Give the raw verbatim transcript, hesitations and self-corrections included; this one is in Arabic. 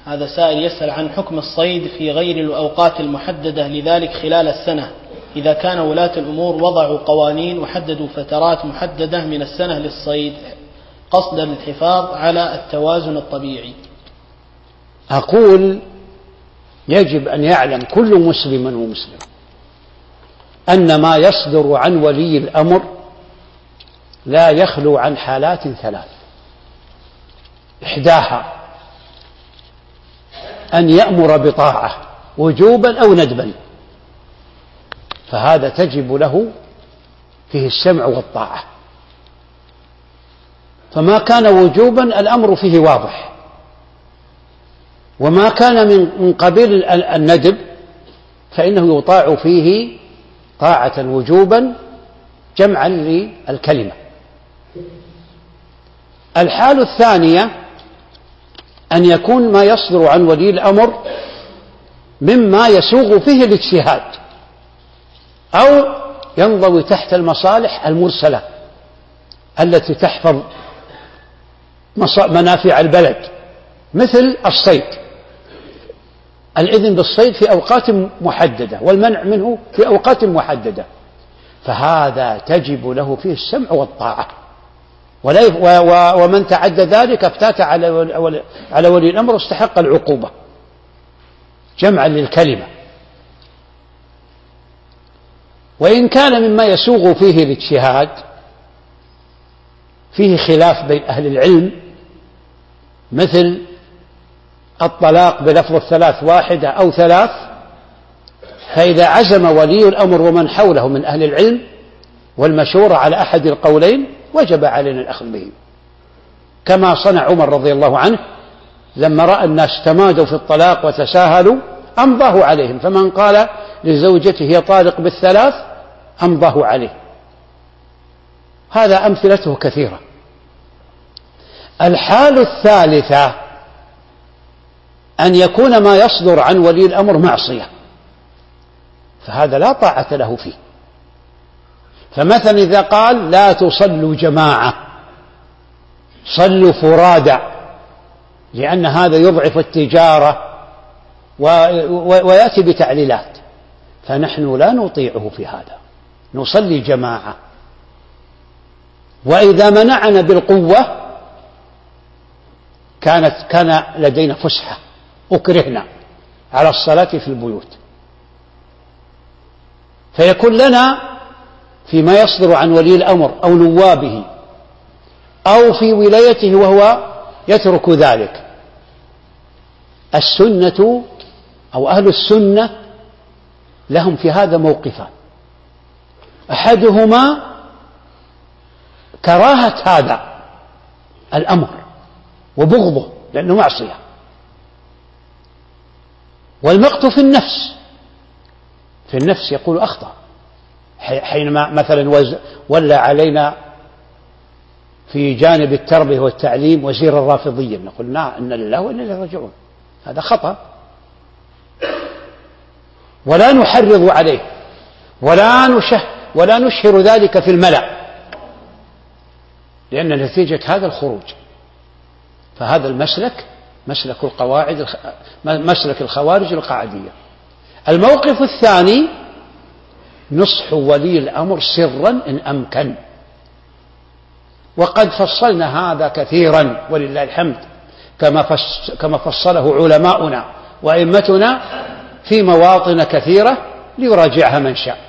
هذا سائل يسأل عن حكم الصيد في غير الأوقات المحددة لذلك خلال السنة، إذا كان ولاة الأمور وضعوا قوانين وحددوا فترات محددة من السنة للصيد قصدا للحفاظ على التوازن الطبيعي. أقول يجب أن يعلم كل مسلم ومسلم أن ما يصدر عن ولي الأمر لا يخلو عن حالات ثلاث: إحداها أن يأمر بطاعة وجوبا أو ندبا، فهذا تجب له فيه السمع والطاعة، فما كان وجوبا الأمر فيه واضح، وما كان من قبيل الندب فإنه يطاع فيه طاعة وجوبا جمعا للكلمة. الحال الثانية أن يكون ما يصدر عن ولي الأمر مما يسوغ فيه الاجتهاد أو ينضوي تحت المصالح المرسلة التي تحفظ منافع البلد، مثل الصيد، الإذن بالصيد في أوقات محددة والمنع منه في أوقات محددة، فهذا تجب له فيه السمع والطاعة، ومن تعدى ذلك افتات على ولي الأمر واستحق العقوبة جمعا للكلمة. وإن كان مما يسوغ فيه الاجتهاد فيه خلاف بين أهل العلم، مثل الطلاق بلفظ الثلاث واحدة أو ثلاث، فإذا عزم ولي الأمر ومن حوله من أهل العلم والمشورة على أحد القولين وجب علينا الأخذ به، كما صنع عمر رضي الله عنه لما رأى الناس تمادوا في الطلاق وتساهلوا أمضاه عليهم، فمن قال لزوجته هي طالق بالثلاث أمضاه عليه. هذا أمثلته كثيرة. الحال الثالثة أن يكون ما يصدر عن ولي الأمر معصية، فهذا لا طاعة له فيه. فمثلا إذا قال لا تصلوا جماعة، صلوا فرادى، لأن هذا يضعف التجارة ويأتي بتعليلات، فنحن لا نطيعه في هذا، نصلي جماعة. وإذا منعنا بالقوة كانت كان لدينا فسحة، أكرهنا على الصلاة في البيوت، فيكون لنا فيما يصدر عن ولي الأمر أو نوابه أو في ولايته وهو يترك ذلك السنة أو أهل السنة لهم في هذا موقفان: أحدهما كراهة هذا الأمر وبغضه لأنه معصية، والمقت في النفس، في النفس يقول أخطأ، حينما مثلا ولى علينا في جانب التربية والتعليم وزير الرافضية نقول نعم إن لله وإنا إليه راجعون، هذا خطأ، ولا نحرض عليه ولا نشه ولا نشهر ذلك في الملأ، لأن نتيجة هذا الخروج. فهذا المسلك مسلك القواعد مسلك الخوارج القاعدية. الموقف الثاني نصح ولي الأمر سرا إن أمكن، وقد فصلنا هذا كثيرا ولله الحمد، كما كما فصله علماؤنا وأئمتنا في مواطن كثيرة، ليراجعها من شاء.